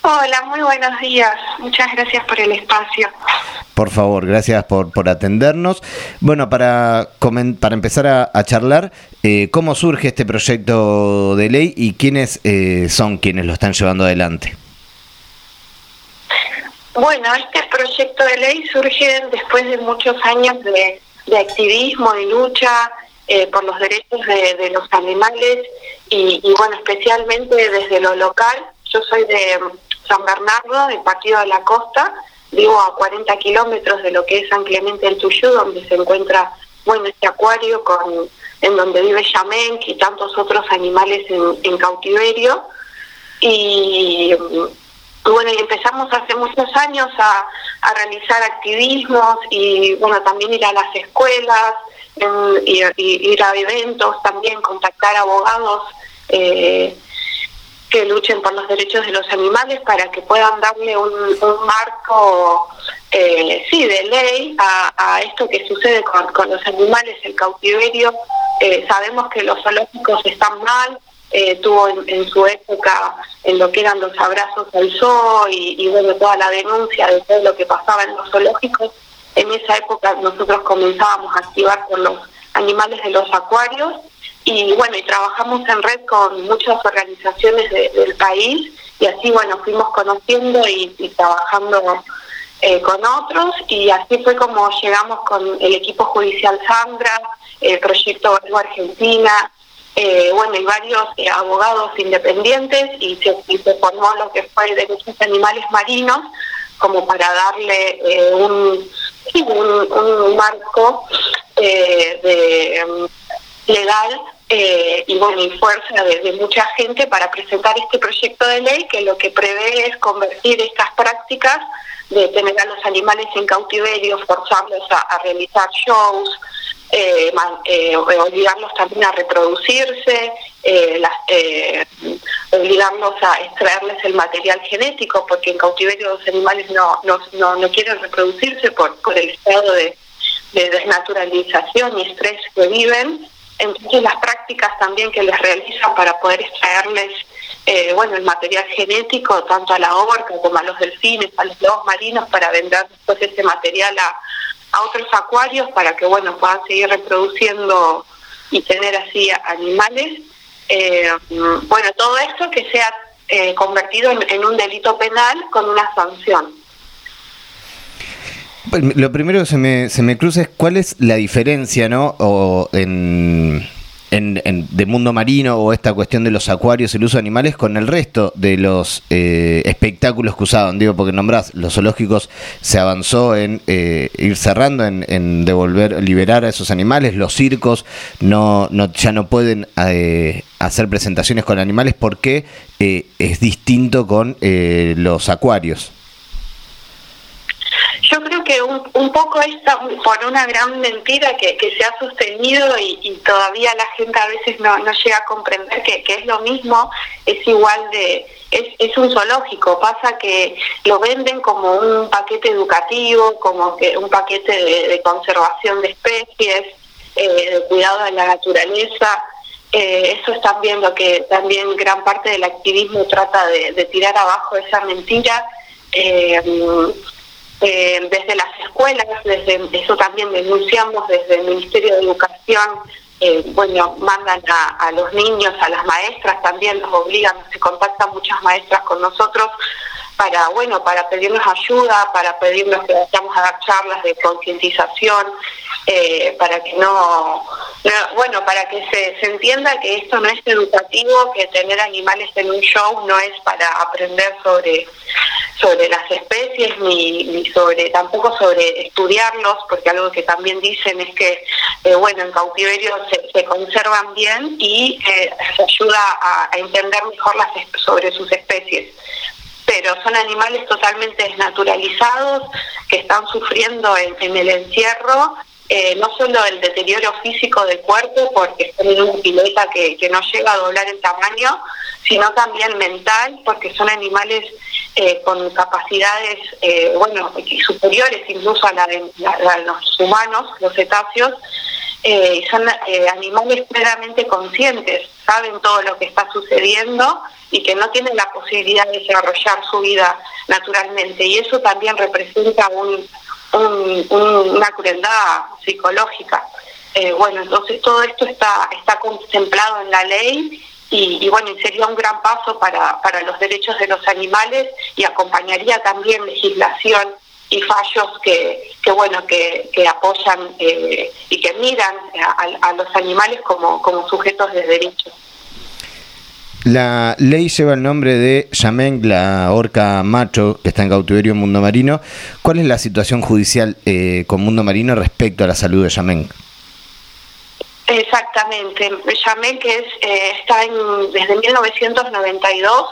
Hola, muy buenos días. Muchas gracias por el espacio. Por favor, gracias por atendernos. Bueno, para empezar a charlar, ¿cómo surge este proyecto de ley y quiénes son quienes lo están llevando adelante? Bueno, este proyecto de ley surge después de muchos años de activismo y lucha por los derechos de los animales y bueno, especialmente desde lo local. Yo soy de San Bernardo, del Partido de la Costa, vivo a 40 kilómetros de lo que es San Clemente del Tuyú, donde se encuentra, bueno, este acuario en donde vive Yamenk y tantos otros animales en cautiverio. Y bueno, y empezamos hace muchos años a realizar activismos y bueno, también ir a las escuelas, ir a eventos, también contactar abogados que luchen por los derechos de los animales para que puedan darle un marco de ley a esto que sucede con los animales, el cautiverio. Sabemos que los zoológicos están mal, tuvo en su época en lo que eran los abrazos al zoo y bueno, toda la denuncia de todo lo que pasaba en los zoológicos. En esa época nosotros comenzábamos a activar por los animales de los acuarios y bueno, y trabajamos en red con muchas organizaciones del país y así bueno, fuimos conociendo y trabajando con otros y así fue como llegamos con el equipo judicial Sandra, el proyecto Verbo Argentina, bueno, y varios abogados independientes y se formó lo que fue Derechos de Animales Marinos como para darle un marco legal y bueno, y fuerza de mucha gente para presentar este proyecto de ley que lo que prevé es convertir estas prácticas de tener a los animales en cautiverio, forzarlos a realizar shows, obligarlos también a reproducirse, obligarlos a extraerles el material genético, porque en cautiverio los animales no quieren reproducirse por el estado de desnaturalización y estrés que viven. Entonces las prácticas también que les realizan para poder extraerles el material genético, tanto a la orca como a los delfines, a los lobos marinos, para vender después ese material a otros acuarios para que bueno puedan seguir reproduciendo y tener así animales. Todo esto que sea convertido en un delito penal con una sanción. Lo primero que se me cruza es cuál es la diferencia, ¿no? O de mundo marino o esta cuestión de los acuarios, el uso de animales con el resto de los espectáculos que usaban. Digo, porque nombrás, los zoológicos se avanzó en ir cerrando, en liberar a esos animales. Los circos ya no pueden hacer presentaciones con animales porque es distinto con los acuarios. Yo creo que un poco esta por una gran mentira que se ha sostenido y todavía la gente a veces no llega a comprender que es lo mismo, es igual es un zoológico. Pasa que lo venden como un paquete educativo, como que un paquete de conservación de especies, de cuidado de la naturaleza. Eso es también lo que también gran parte del activismo trata de tirar abajo esa mentira. Desde las escuelas, desde eso también denunciamos, desde el Ministerio de Educación, mandan a los niños, a las maestras también, los obligan, se contactan muchas maestras con nosotros para pedirnos ayuda, para pedirnos que vayamos a dar charlas de concientización, para que para que se entienda que esto no es educativo, que tener animales en un show no es para aprender sobre las especies ni tampoco sobre estudiarlos, porque algo que también dicen es que en cautiverio se conservan bien y se ayuda a entender mejor sobre sus especies. Pero son animales totalmente desnaturalizados que están sufriendo en el encierro, no solo el deterioro físico del cuerpo porque están en una pileta que no llega a doblar el tamaño, sino también mental, porque son animales con capacidades superiores incluso a la de los humanos, los cetáceos, son animales plenamente conscientes, saben todo lo que está sucediendo y que no tienen la posibilidad de desarrollar su vida naturalmente. Y eso también representa una crueldad psicológica. Bueno, entonces todo esto está contemplado en la ley y bueno, y sería un gran paso para los derechos de los animales y acompañaría también legislación y fallos que apoyan y que miran a los animales como sujetos de derechos. La ley lleva el nombre de Yameng, la orca macho que está en cautiverio en Mundo Marino. ¿Cuál es la situación judicial con Mundo Marino respecto a la salud de Yameng? Exactamente. Yameng está desde 1992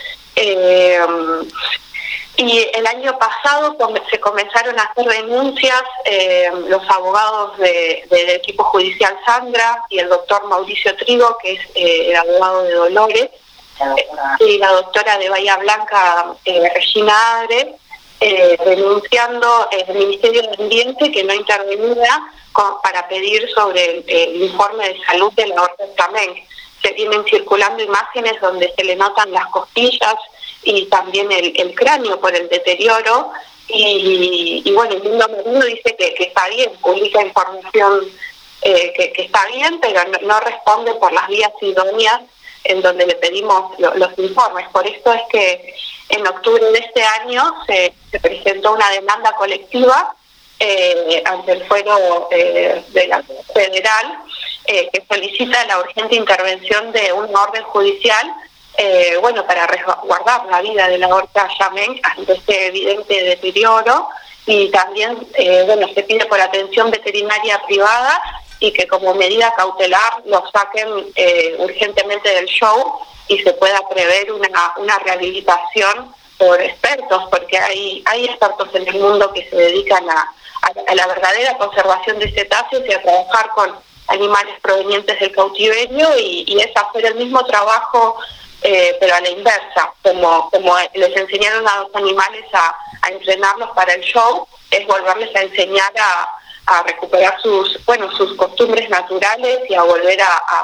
y el año pasado se comenzaron a hacer denuncias los abogados del equipo judicial Sandra y el doctor Mauricio Trigo, que es el abogado de Dolores, y la doctora de Bahía Blanca, Regina Adre, denunciando el Ministerio de Ambiente que no intervenía para pedir sobre el informe de salud de la orca Yameng. Se vienen circulando imágenes donde se le notan las costillas y también el cráneo por el deterioro, y bueno, el Mundo Marino dice que está bien, publica información que está bien, pero no responde por las vías idóneas en donde le pedimos los informes. Por esto es que en octubre de este año se presentó una demanda colectiva ante el fuero de la federal que solicita la urgente intervención de una orden judicial para resguardar la vida de la orca Yameng ante este evidente deterioro, y también se pide por atención veterinaria privada y que como medida cautelar lo saquen urgentemente del show y se pueda prever una rehabilitación por expertos, porque hay expertos en el mundo que se dedican a la verdadera conservación de cetáceos y a trabajar con animales provenientes del cautiverio, y es hacer el mismo trabajo pero a la inversa, como les enseñaron a los animales a entrenarlos para el show, es volverles a enseñar a recuperar sus costumbres naturales y a volver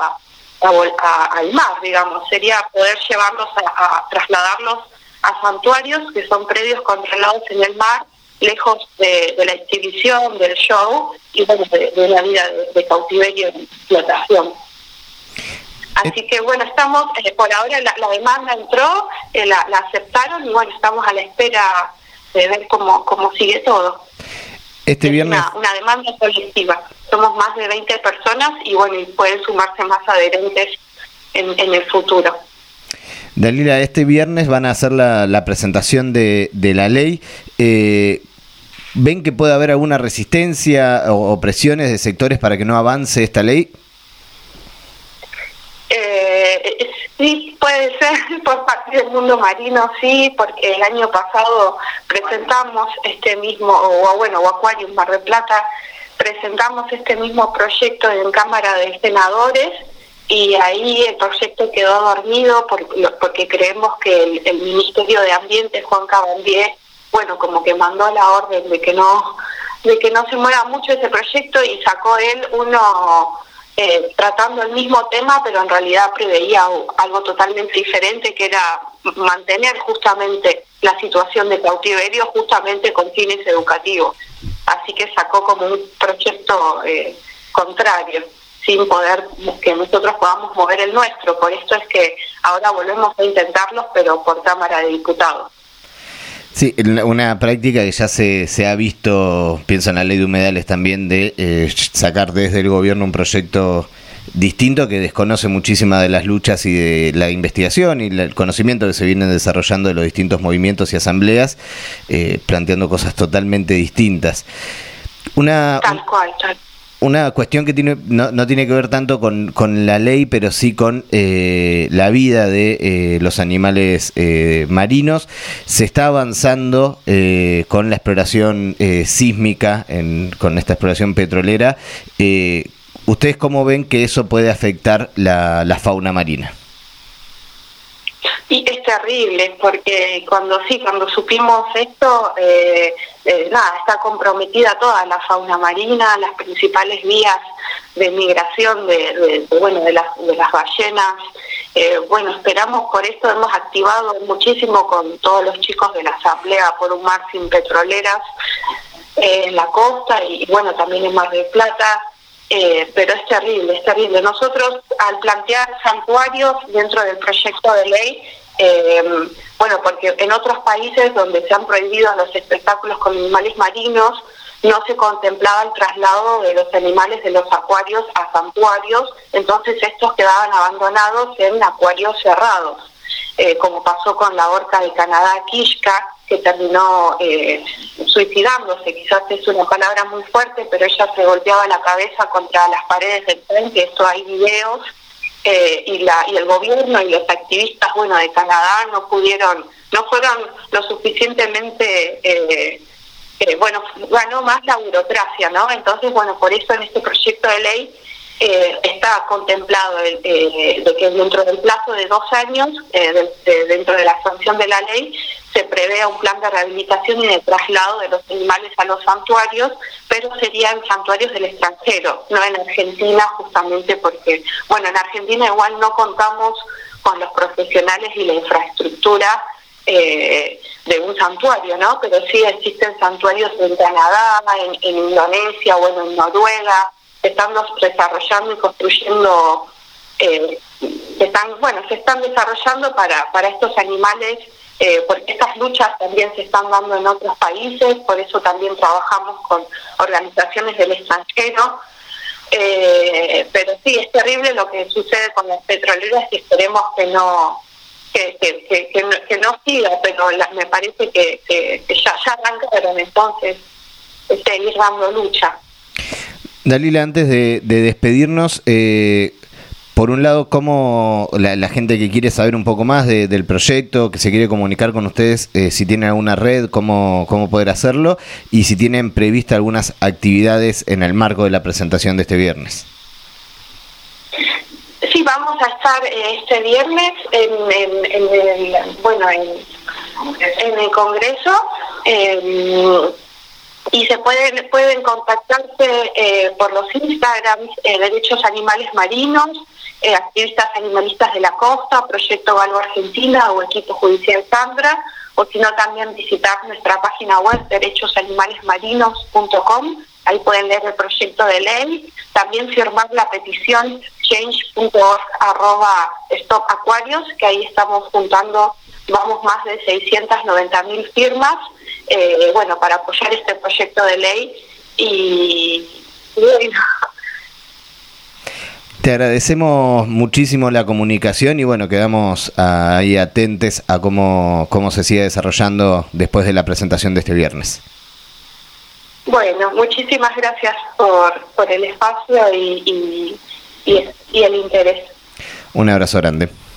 al mar, digamos. Sería poder llevarlos a trasladarlos a santuarios que son predios controlados en el mar, lejos de la exhibición, del show y de una vida de cautiverio y explotación. Así que estamos, por ahora la demanda entró, la aceptaron y estamos a la espera de ver cómo sigue todo. Este viernes... Una demanda colectiva. Somos más de 20 personas y pueden sumarse más adherentes en el futuro. Dalila, este viernes van a hacer la presentación de la ley. ¿Ven que puede haber alguna resistencia o presiones de sectores para que no avance esta ley? Sí, puede ser por parte del Mundo Marino, sí, porque el año pasado presentamos o Aquarium Mar del Plata, presentamos este mismo proyecto en Cámara de Senadores y ahí el proyecto quedó dormido porque creemos que el Ministerio de Ambiente, Juan Cabandier, como que mandó la orden de que no se mueva mucho ese proyecto, y sacó él uno tratando el mismo tema, pero en realidad preveía algo totalmente diferente, que era mantener justamente la situación de cautiverio justamente con fines educativos. Así que sacó como un proyecto contrario, sin poder que nosotros podamos mover el nuestro. Por esto es que ahora volvemos a intentarlos, pero por Cámara de Diputados. Sí, una práctica que ya se ha visto, pienso en la ley de humedales también, de sacar desde el gobierno un proyecto distinto que desconoce muchísimas de las luchas y de la investigación y el conocimiento que se vienen desarrollando de los distintos movimientos y asambleas, planteando cosas totalmente distintas. Tal cual. Una cuestión que no tiene que ver tanto con la ley, pero sí con la vida de los animales marinos. Se está avanzando con la exploración sísmica, con esta exploración petrolera. ¿Ustedes cómo ven que eso puede afectar la fauna marina? Y es terrible porque cuando supimos esto, está comprometida toda la fauna marina, las principales vías de migración de las ballenas. Esperamos, por esto hemos activado muchísimo con todos los chicos de la Asamblea por un Mar Sin Petroleras en la costa y también en Mar del Plata. Pero es terrible. Nosotros, al plantear santuarios dentro del proyecto de ley, porque en otros países donde se han prohibido los espectáculos con animales marinos, no se contemplaba el traslado de los animales de los acuarios a santuarios, entonces estos quedaban abandonados en acuarios cerrados, como pasó con la orca de Canadá, Kishka, que terminó suicidándose. Quizás es una palabra muy fuerte, pero ella se golpeaba la cabeza contra las paredes del tren, que esto hay videos, y el gobierno y los activistas de Canadá no fueron lo suficientemente, ganó más la burocracia, ¿no? Entonces, por eso en este proyecto de ley está contemplado de que dentro del plazo de 2 años, dentro de la sanción de la ley, se prevé un plan de rehabilitación y de traslado de los animales a los santuarios, pero serían santuarios del extranjero, no en Argentina, justamente porque, en Argentina igual no contamos con los profesionales y la infraestructura de un santuario, ¿no? Pero sí existen santuarios en Canadá, en Indonesia, en Noruega, se están desarrollando y construyendo, se están desarrollando para estos animales, porque estas luchas también se están dando en otros países, por eso también trabajamos con organizaciones del extranjero, pero sí, es terrible lo que sucede con las petroleras y esperemos que no siga, pero me parece que ya arrancaron, entonces seguir dando lucha. Dalila, antes de despedirnos, por un lado, ¿cómo la gente que quiere saber un poco más del proyecto, que se quiere comunicar con ustedes, si tienen alguna red, cómo poder hacerlo, y si tienen previstas algunas actividades en el marco de la presentación de este viernes? Sí, vamos a estar este viernes en el Congreso, y se pueden contactarse por los Instagrams, Derechos Animales Marinos, activistas animalistas de la costa, Proyecto Galgo Argentina o Equipo Judicial Sandra, o si no también visitar nuestra página web derechosanimalesmarinos.com. Ahí pueden leer el proyecto de ley, también firmar la petición change.org/stopaquarios, que ahí estamos juntando, más de 690.000 firmas, para apoyar este proyecto de ley. Y te agradecemos muchísimo la comunicación y quedamos ahí atentos a cómo se sigue desarrollando después de la presentación de este viernes. Muchísimas gracias por el espacio y el interés. Un abrazo grande.